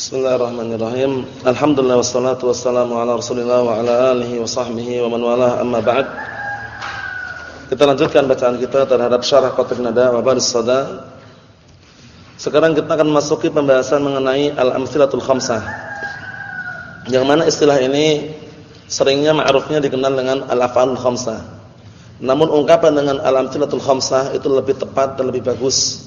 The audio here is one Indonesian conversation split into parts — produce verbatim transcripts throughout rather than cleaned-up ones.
Bismillahirrahmanirrahim. Alhamdulillah wassalatu wassalamu ala Rasulillah wa ala alihi wa sahbihi wa man walah, amma ba'd. Kita lanjutkan bacaan kita terhadap Syarah Qatrun Nada wa Baris Sada. Sekarang kita akan masuki pembahasan mengenai al-amtsilatul khamsah. Yang mana istilah ini seringnya ma'rufnya dikenal dengan al-af'alul khamsah. Namun ungkapan dengan al-amtsilatul khamsah itu lebih tepat dan lebih bagus.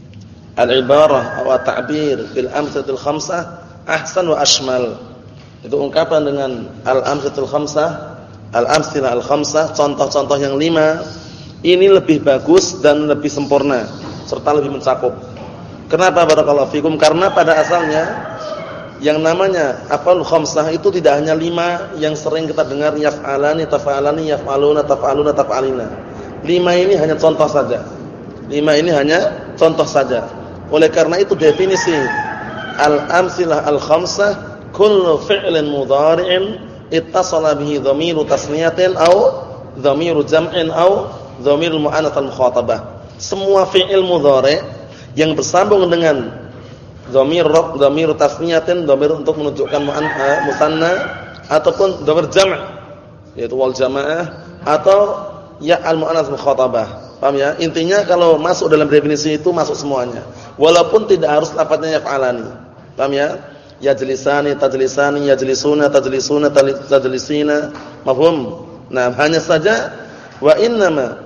Al-ibarah atau ta'bir bil amtsilatul khamsah ahsan wa ashmal. Itu ungkapan dengan al-amtsilatul khamsah, al-amtsilah al-khamsah, contoh-contoh yang lima, ini lebih bagus dan lebih sempurna serta lebih mencakup. Kenapa barakallahu fikum? Karena pada asalnya yang namanya af'alul khamsah itu tidak hanya lima yang sering kita dengar yaf'alani, taf'alani, yaf'aluna, taf'aluna, taf'alina. Lima ini hanya contoh saja. Lima ini hanya contoh saja. Oleh karena itu definisi al-amtsilah al-khamsah kullu fi'lin mudhari'in ittasala bihi dhamiru tasniyatin aw dhamiru jam'in aw dhamirul mu'annatsal mukhatabah. Semua fi'il mudhari' yang bersambung dengan dhamir raf, dhamiru tasniyatin, dhamir untuk menunjukkan musanna ataupun dhamir jam' yaitu wal jamaah atau ya al-mu'annats mukhatabah. Paham ya? Intinya kalau masuk dalam definisi itu masuk semuanya. Walaupun tidak harus lafadznya yaf'alani. Paham ya? Yajlisani, tajlisani, yajlisuna, tajlisuna, tajlisina. Mafhum? Nah, hanya saja wa innama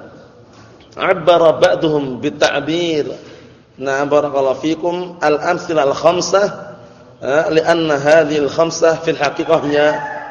'abbara ba'duhum bita'bir. Nah, barakallahu fikum al-amtsilah al-khamsah li'anna hadhihi al-khamsah fil haqiqah hiya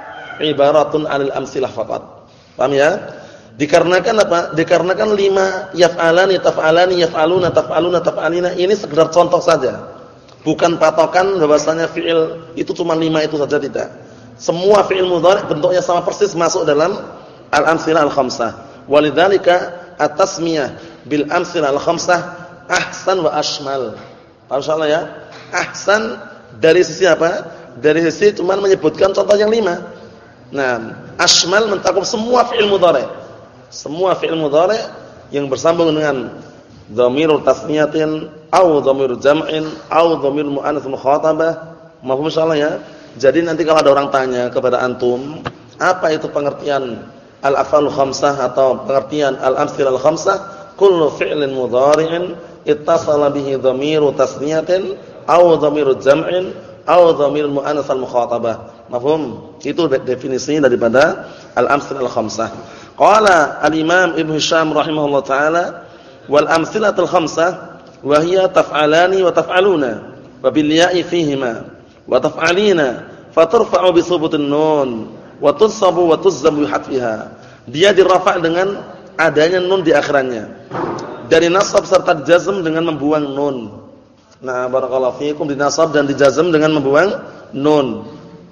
ibaratun 'anil amtsilah faqat. Paham ya? Dikarenakan apa? Dikarenakan lima yaf'alani, taf'alani, yaf'aluna, taf'aluna, taf'alina ini sekedar contoh saja. Bukan patokan bahwasanya fi'il itu cuma lima itu saja, tidak. Semua fi'il mudhari' bentuknya sama persis masuk dalam al-amtsilah al-khamsah. Walidzalika at-tasmiyah bil amtsilah al-khamsah ahsan wa ashmal. Paham insyaallah ya? Ahsan dari sisi apa? Dari sisi cuma menyebutkan contoh yang lima. Nah, ashmal mencakup semua fi'il mudhari'. Semua fi'il mudhari' yang bersambung dengan dhamirul tasniyatin au dhamirul jam'in au dhamirul mu'annats mukhatabah. Mafhum insyaallah ya. Jadi nanti kalau ada orang tanya kepada antum, apa itu pengertian al-af'alul khamsah atau pengertian al-amtsilah al-khamsah? Kullu fi'lin mudhari'in ittasala bihi dhamiru tasniyatin au dhamirul jam'in au dhamirul mu'annats mukhatabah. Mafhum? Itu definisi daripada al-amtsilah al-khamsah. Qala al-Imam Ibnu Hisham rahimahullah taala wal amtsilatul khamsah wa hiya taf'alani wa taf'aluna wa bil ya'i fihima wa taf'alina faturfa'u bi thubutin nun wa tunsabu wa tuzzamu bi hatfiha. Dia dirafa' dengan adanya nun di akhirannya. Dari nasab serta jazm dengan membuang nun. Nah, barakallahu fiikum, dinasab dan dijazm dengan membuang nun.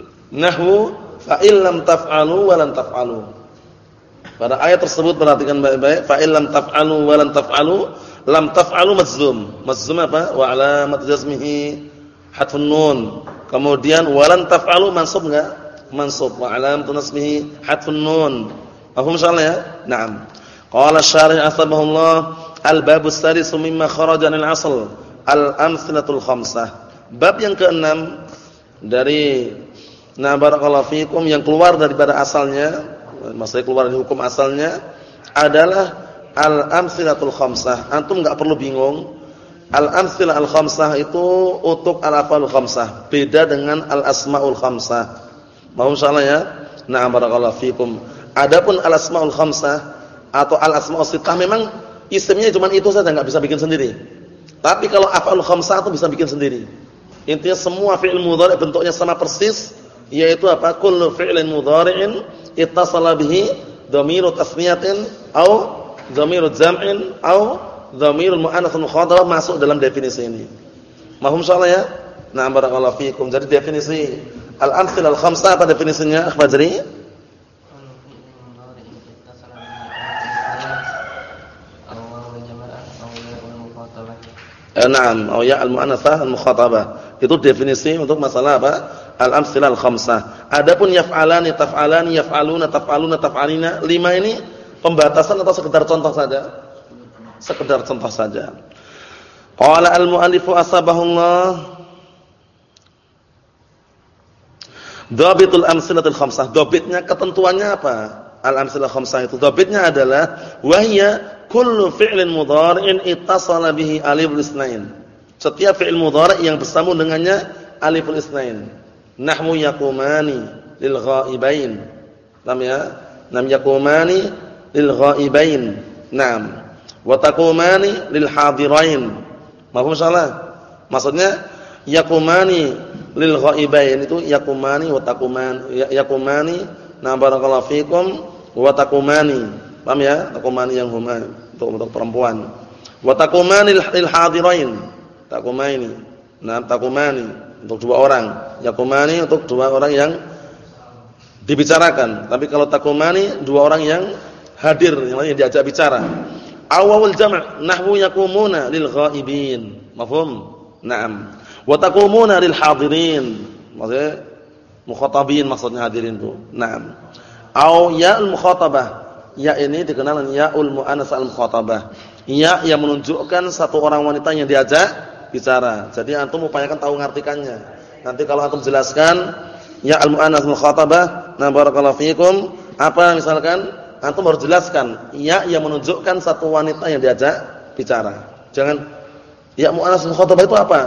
Nahwu fa illam taf'alu wa lan taf'alu. Pada ayat tersebut perhatikan baik-baik, fa illam taf'alu wa lan taf'alu, lam taf'alu majzum. Majzum apa? Wa alamat jazmihi hadfun nun. Kemudian wa lan taf'alu mansub enggak? Mansub. Wa alamat nasbihi hadfun nun. Paham insyaallah ya? Naam. Qala asy-syarih asbahullah al-babus sadis mimma kharaja anil asl al-amtsilatul khamsah. Bab yang keenam dari na barakallahu fikum yang keluar daripada asalnya, maksudnya keluar dari hukum asalnya adalah al-amtsilatul khamsah. Antum enggak perlu bingung. Al-amtsilah al-khamsah itu untuk al-af'alul khamsah, beda dengan al-asmaul khamsah. Mohon insyaallah ya. Na'am barakallahu fikum. Adapun al-asmaul khamsah atau al-asmaus sittah memang isimnya cuma itu saja, enggak bisa bikin sendiri. Tapi kalau af'alul khamsah itu bisa bikin sendiri. Intinya semua fi'il mudhari' bentuknya sama persis, yaitu apa? Kullu fi'lin mudhari'in ittasala bihi dhamiru tasniyatin au dhamiru jam'in au dhamirul mu'annats mukhatabah masuk dalam definisi ini. Mahum insyaallah ya? Na'am barakallahu fikum. Jadi definisi al-amtsilah al-khamsah apa definisinya, Akh Fajri? Naam, au ya al-mu'annatsah al-mukhatabah. Itu definisi untuk masalah apa? Al-amtsilah al-khamsah. Adapun yaf'alani, taf'alani, yaf'aluna, taf'aluna, taf'alina, lima ini pembatasan atau sekedar contoh saja? Sekedar contoh saja. Qala al-mu'allifu asbahullah Dhabitul amsilatul khamsah, dhabitnya ketentuannya apa? Al-amsilah khamsah itu dhabitnya adalah wahya kullu fi'lin mudhari'in ittasala bihi aliful isnain. Setiap fi'il mudhari' yang bersambung dengannya aliful isnain. Nahwu yaqumani lil ghaibain. Nam ya? Nam yaqumani lil ghaibain. Naam. Wa taqumani lil hadirain. Mafhum salah? Maksudnya yaqumani lil ghaibain itu yaqumani wa taquman yaqumani na barakallahu fikum wa taqumani. Paham ya? Taqumani yang huma untuk untuk perempuan. Wa taqumani lil hadirain. Taqumani. Nah, taqumani untuk dua orang. Yaqumani untuk dua orang yang dibicarakan. Tapi kalau taqumani dua orang yang hadir, yang lain diajak bicara. Awwal jama' nahwu yaqumuna lil ghaibin. Mafhum? Naam. Wa taqumuna lil hadirin. Maksudnya mukhatabin maksudnya hadirin itu. Naam. Au ya'ul mukhatabah. Ya ini dikenal dengan ya'ul mu'annas al-mukhatabah. Ya yang menunjukkan satu orang wanita yang diajak bicara. Jadi antum upayakan tahu ngartikannya. Nanti kalau antum jelaskan ya al-mu'annas al-mukhatabah, na barakallahu fikum, apa misalkan antum harus jelaskan ya yang menunjukkan satu wanita yang diajak bicara. Jangan ya mu'annas al-mukhatabah itu apa?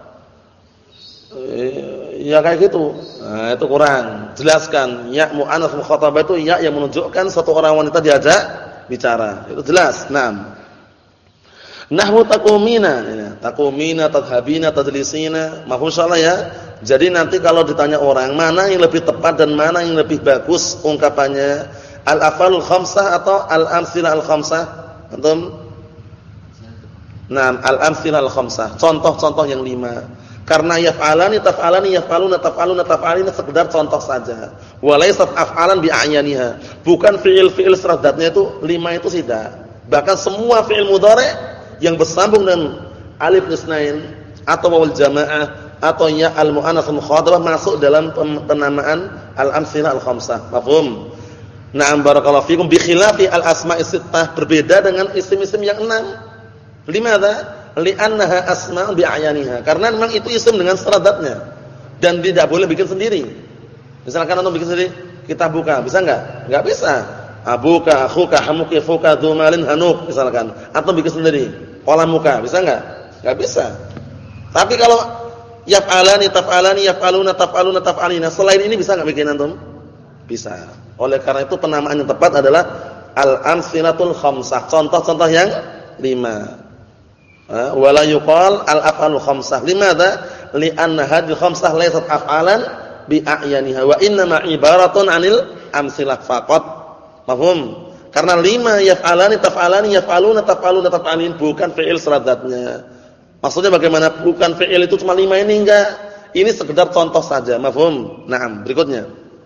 Ya kayak gitu. Nah, itu kurang. Jelaskan ya mu'annas al-mukhatabah itu ya yang menunjukkan satu orang wanita diajak bicara. Itu jelas. Naam. Nahwu taqumina, taqumina, tadhhabina, tadlisina, mafhum insyaallah ya. Jadi nanti kalau ditanya orang mana yang lebih tepat dan mana yang lebih bagus ungkapannya, al-af'alul khamsah atau al-amtsilah al-khamsah? Antum? Naam, al-amtsilah al-khamsah, contoh-contoh yang lima. Karena yaf'alani, taf'alani, yaf'aluna, taf'aluna, taf'alina sekedar contoh saja. Walaysat af'alan bi'ayaniha. Bukan fi'il-fi'il seradatnya itu lima itu tidak. Bahkan semua fi'il mudhari' yang bersambung dengan alif isnain atau wawul jamaah atau ya al-mu'annas al-mukhatabah masuk dalam penamaan al-amtsilah al-khamsah. Mafhum? Na'am barakallahu fikum bi khilafi al-asma'is sittah, berbeda dengan isim-isim yang enam. Limadza? Li'annaha asma'un bi'ayaniha. Karena memang itu isim dengan seradatnya dan tidak boleh bikin sendiri. Misalkan antum bikin sendiri, kita buka, bisa enggak? Enggak bisa. Abuka, akhuka, hamuki, fuka, dumalin, hanuk misalkan. Antum bikin sendiri. Pola muka, bisa enggak? Enggak bisa. Tapi kalau yaf'alani, taf'alani, yaf'aluna, taf'aluna, taf'alina, selain ini bisa enggak bikin antum? Bisa. Oleh karena itu penamaan yang tepat adalah al-amtsilatul khamsah, contoh-contoh yang lima. Wala yuqal al-af'alul khamsah. Limadza? Li'anna hadhihi khamsah laysat af'alan bi'ayaniha wa innama ibaratun 'anil amtsilah faqat. Mafhum? Karena lima yaf'alani, taf'alani, yaf'aluna, taf'aluna, taf'alin bukan fi'il seradatnya. Maksudnya bagaimana? Bukan fi'il itu cuma lima ini enggak. Ini sekedar contoh saja. Mafhum? Naam, berikutnya.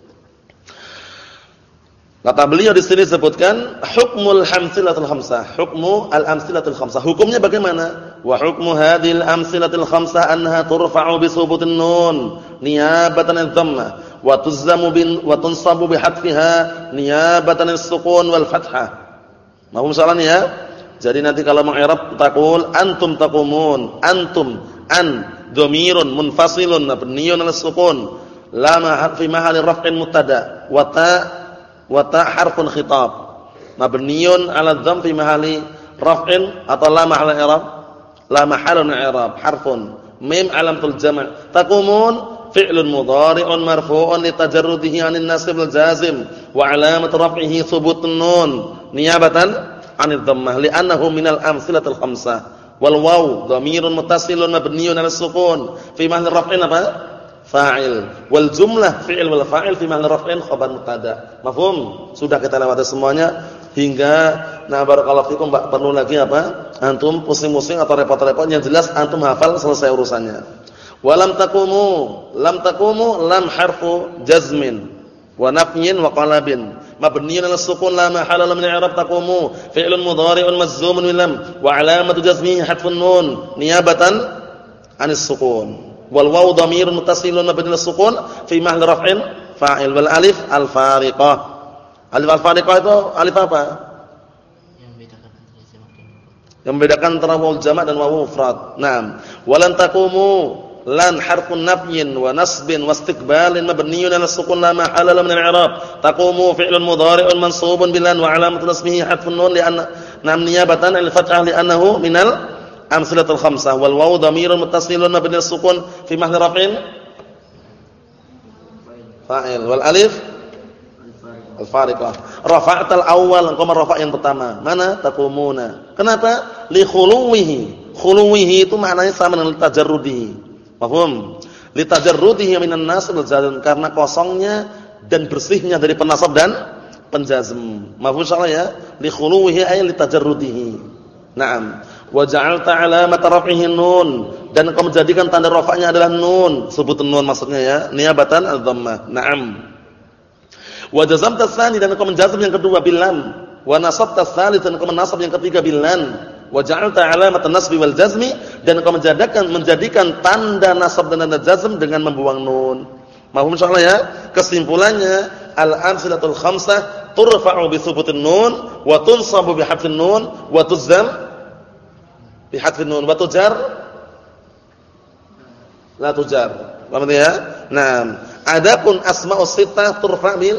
Kata beliau di sini disebutkan hukmul hamsilatul khamsah. Hukmu al-amsilatul khamsah. Hukumnya bagaimana? Wa hukmu hadhil amsilatul khamsah annaha turfa'u bi subutin nun niyabatan adh-dhammah wa tuzzamu bin wa tunsabu bi hadfiha niyabatan as-sukun wal fathah. Mahum salan ya? Jadi nanti kalau mengi'rab taqul antum taqumun, antum an dhamirun munfasilun mabniun 'ala as-sukun la ma fi mahalli raf'in mubtada wa ta wa ta harfun khitab mabniun 'ala adh-dhamm fi mahalli raf'in atau la mahalla i'rab la mahalla min i'rab harfun mim alamatul jama' taqumun fi'lun mudhari'un marfu'un litajarrudihi 'anil nasb wal jazim wa 'alamatu raf'ihi thubutun nun niyabatan 'anil dhammah li'annahu minal amsilatil khamsah wal waw dhamirun muttasilun mabniun 'ala sukun fi mahalli raf'in apa fa'il wal jumlah fi'il wal fa'il fi mahalli raf'in khabar mubtada. Mafhum? Sudah kita lewati semuanya hingga na barakallahu fikum enggak perlu lagi apa antum pusing-pusing atau repot-repot, yang jelas antum hafal selesai urusannya. Walam taqumu, lam taqumu lam harfu jazmin wa nafyin wa qalabin mabniun 'ala sukun la mahalla min i'rab taqumu fi'lun mudhari'un majzumun min lam wa 'alamatu jazmihi hadfun nun niyabatan 'anis sukun wal wawu dhamirun muttasilun mabniun 'ala sukun fi mahalli raf'in fa'il wal alif al fariqah. Alif al fariqah itu alif apa? Yang membedakan antara wawu jamak dan wawu mufrad. Naam. Walan taqumu lan harfun nafyin wa nasbin wa istiqbalin mabniyyun 'ala sukun la mahalla lahu min al-i'rab. Taqumu fi'lun mudhari'un mansubun bilan wa 'alamatu nasbihi hadfun nun li'anna nam niyabatan al-fathah li'annahu minal amsalatul khamsah wal wawu dhamirun muttasilun mabni as-sukun fi mahalli raf'in fa'il wal alif al-fariqah. Rafa'tal awwal, engkau merafa' yang pertama. Mana? Taqumuna. Kenapa? Li khuluwihi. Khuluwihi itu maknanya sama dengan tajarrudihi. Paham? Li tajarrudihi minan nasb wal jazm, karena kosongnya dan bersihnya dari penasab dan penjazm. Mafhum insyaallah ya? Li khuluwihi ay li tajarrudihi. Naam. Wa ja'alta 'alamata raf'ihi nun, dan engkau menjadikan tanda rafa'nya adalah nun. Sebut nun maksudnya ya, niyabatan adz-dhammah. Naam. Wa jazamta tsani, dan engkau menjazm yang kedua bil lam. Wa nasabta tsalits, dan engkau menasab yang ketiga bil lam. Wa ja'alta 'alamatan nasbi wal jazmi, dan engkau menjadikan menjadikan tanda nasab dan tanda jazm dengan membuang nun. Mahum insyaallah ya. Kesimpulannya al-amsilatul khamsah turfa'u bi thubutin nun wa tunsabu bi hadfin nun wa tuzam bi hadfin nun wa tujar la tujar. Paham ya? Nah, adapun asma'us sittah turfa' bil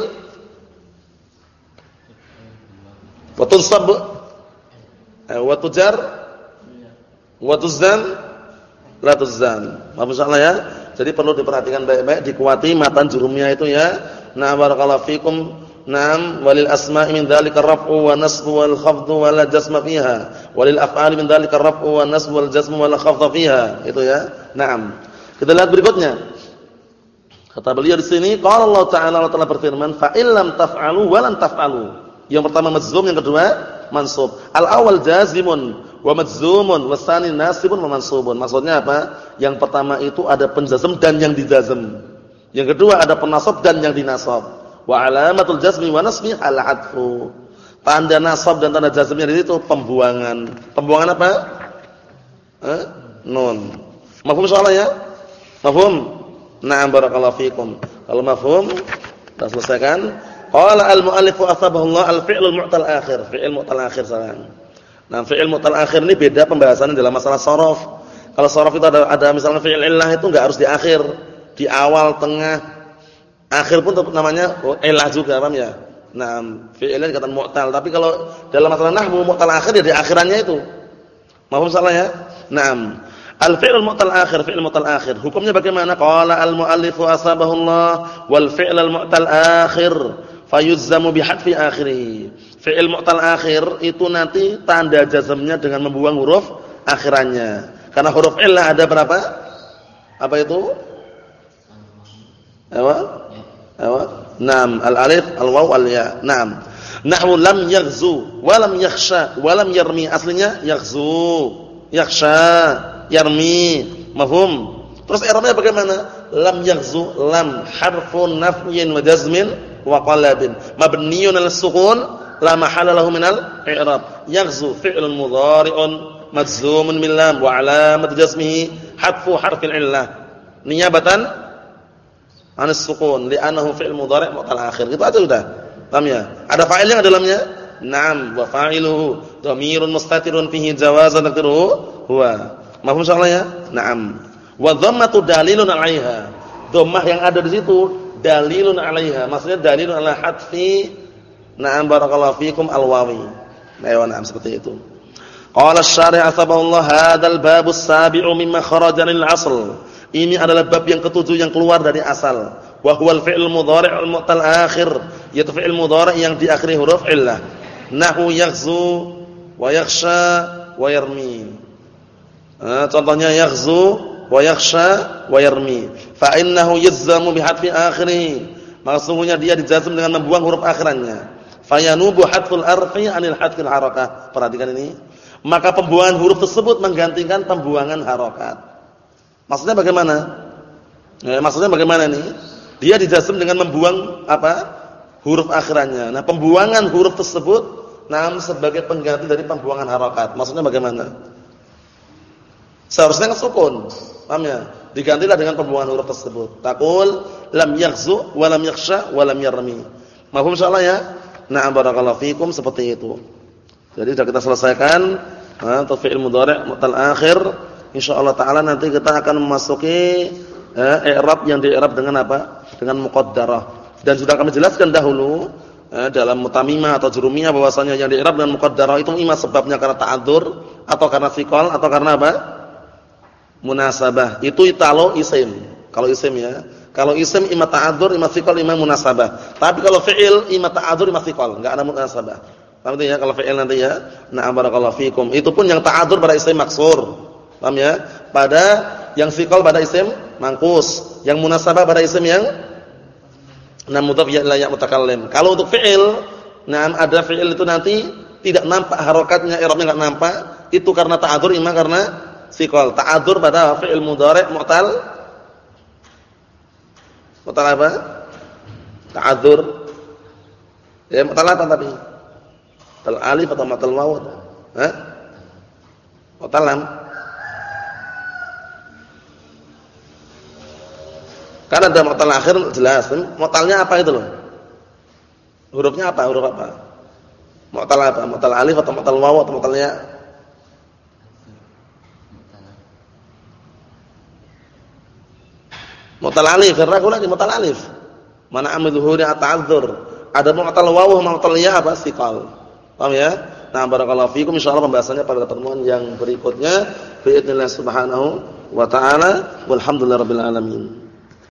wa tunsab wa tujar wa tuzam la tuzam. Paham insyaallah ya? Jadi perlu diperhatikan baik-baik, dikuati matan jurumnya itu ya. Nah, barakallahu fikum. Naam, walil asma'i min dzalika ar-raf'u wa nasbu wal khafdu wa la jazma fiha. Walil af'ali min dzalika ar-raf'u wa nasbu wal jazmu wa la khafda fiha. Itu ya. Naam. Kita lihat berikutnya. Kata beliau di sini, qala Allah Ta'ala, Allah Ta'ala berfirman, fa illam taf'alu wa lan taf'alu. Yang pertama majzum, yang kedua mansub. Al-awwal jazimun wa majzumun wa tsani nasibun wa mansubun. Maksudnya apa? Yang pertama itu ada penjazm dan yang dijazm. Yang kedua ada penasab dan yang dinasab. Wa alamatul jazmi wa nasbi al-'adfu. Tanda nasab dan tanda jazmnya di situ pembuangan. Pembuangan apa? Eh? Nun. Mafhum insyaallah ya? Mafhum? Na'am barakallahu fikum. Kalau mafhum, kita selesaikan. Qala al-mu'allif athabahullah al-fi'lul mu'tal akhir. Fi'il mu'tal akhir sekarang. Nah, fi'il mu'tal akhir ini beda pembahasannya dalam masalah shorof. Kalau shorof itu ada, ada misalnya fi'il illah itu enggak harus di akhir, di awal, tengah, akhir pun namanya illah juga, paham ya? Nah, fi'ilnya dikatakan mu'tal, tapi kalau dalam masalah nahwu mu'tal akhir ya di akhirannya itu. Mahfum salah ya? Naam. Al-fi'lul mu'tal akhir, fi'il mu'tal akhir. Hukumnya bagaimana? Qala al-mu'allif asbahullah wal fi'lul mu'tal akhir fayuzzamu bihadfi akhirih. Fi'il mu'tal akhir itu nanti tanda jazmnya dengan membuang huruf akhirannya. Karena huruf illah ada berapa? Apa itu? Apa? Apa? Naam, al-alif, al-waw, al-ya. Naam. Nahwu lam yaghzu wa lam yakhsha wa lam yarmi. Aslinya yaghzu, yakhsha, yarmi. Mafhum? Terus i'rabnya bagaimana? Lam yaghzu, lam harfun nafyin wa jazmin wa qalabin. Mabniyyun 'ala sukun la mahalla lahu min al-i'rab. Yaghzu fi'lun mudhari'un majzumun bil lam wa 'alamatu jazmihi hadfu harfil 'illah. Niyabatan 'an as-sukun li'annahu fi'l mudhari' mu'tal akhir. Gitu aja sudah. Paham ya? Ada fa'ilnya enggak dalamnya? Naam, wa fa'iluhu dhamirun mustatirun fihi jawazan taqdiruhu huwa. Mafhum insyaallah ya? Naam. Wa dhammatu dalilun 'alaiha. Dhammah yang ada di situ dalilun 'alaiha. Maksudnya dalilun 'ala hadfi. Na'am barakallahu fikum al-wawi. Nah, na'am seperti itu. Qala asy-syarih asbahullah hadzal babus sabi'u mimma kharaja lil asl. Ini adalah bab yang ketujuh yang keluar dari asal. Wa huwal fi'il mudhari' al-mu'tal akhir, yaitu fi'il mudhari' yang diakhiri huruf illah. Nahu yaghzu wa yakhsha wa yarmi. Nah, contohnya yaghzu wa yakhsha wa yarmi. Fa innahu yuzzamu bi hadfi akhirih. Maksudnya dia dijazm dengan membuang huruf akhirannya. Fayanubu hadful arfi 'anil hadfil harakah. Perhatikan ini. Maka pembuangan huruf tersebut menggantikan pembuangan harakat. Maksudnya bagaimana? Ya, maksudnya bagaimana nih? Dia dijazm dengan membuang apa? Huruf akhirannya. Nah, pembuangan huruf tersebut nam sebagai pengganti dari pembuangan harakat. Maksudnya bagaimana? Seharusnya kan sukun. Paham ya? Digantilah dengan pembuangan huruf tersebut. Taqul lam yaghzu wa lam yakhsha wa lam yarmi. Mafhum insyaallah ya? Na'am barakallahu fikum, seperti itu. Jadi sudah kita selesaikan untuk fi'il mudhari' mu'tal akhir. Insyaallah taala nanti kita akan memasuki eh, i'rab yang di-i'rab dengan apa? Dengan muqaddarah. Dan sudah kami jelaskan dahulu eh, dalam mutamimah atau jurumiyah bahwasanya yang di-i'rab dengan muqaddarah itu imma sebabnya karena ta'adzur atau karena thiqal atau karena apa? Munasabah. Itu italo isim. Kalau isim ya. Kalau isim imma ta'adzur, imma thiqal, imma munasabah. Tapi kalau fi'il imma ta'adzur, imma thiqal, enggak ada munasabah. Paham ya kalau fi'il nanti ya? Na'am barakallahu fikum. Itu pun yang ta'adzur pada isim maksur. Paham ya? Pada yang thiqal pada isim mangkus, yang munasabah pada isim yang nam mudhaf ila ya mutakallim. Kalau untuk fi'il, na'am ada fi'il itu nanti tidak nampak harokatnya, i'rabnya enggak nampak, itu karena ta'adzur imma karena thiqal. Ta'adzur pada fi'il mudhari' mu'tal. Mu'tal apa? Ta'adzur. Ya mu'tal apa tapi? Mu'tal alif atau mu'tal waw? Hah? Mu'tal lam. Karena ada mu'tal akhir jelas. Mu'talnya apa itu loh? Hurufnya apa? Huruf apa? Mu'tal apa? Mu'tal alif atau mu'tal waw atau mu'tal ya? Mu'tal alif, ragu lagi mu'tal alif. Mana amidzuhuri ata'adzur. Ada mu'tal waw, mu'tal ya apa? Thiqal. Paham ya? Nah, barakallahu fikum, insyaallah pembahasannya pada pertemuan yang berikutnya. Bi'idznillah subhanahu wa ta'ala. Walhamdulillahirabbil alamin.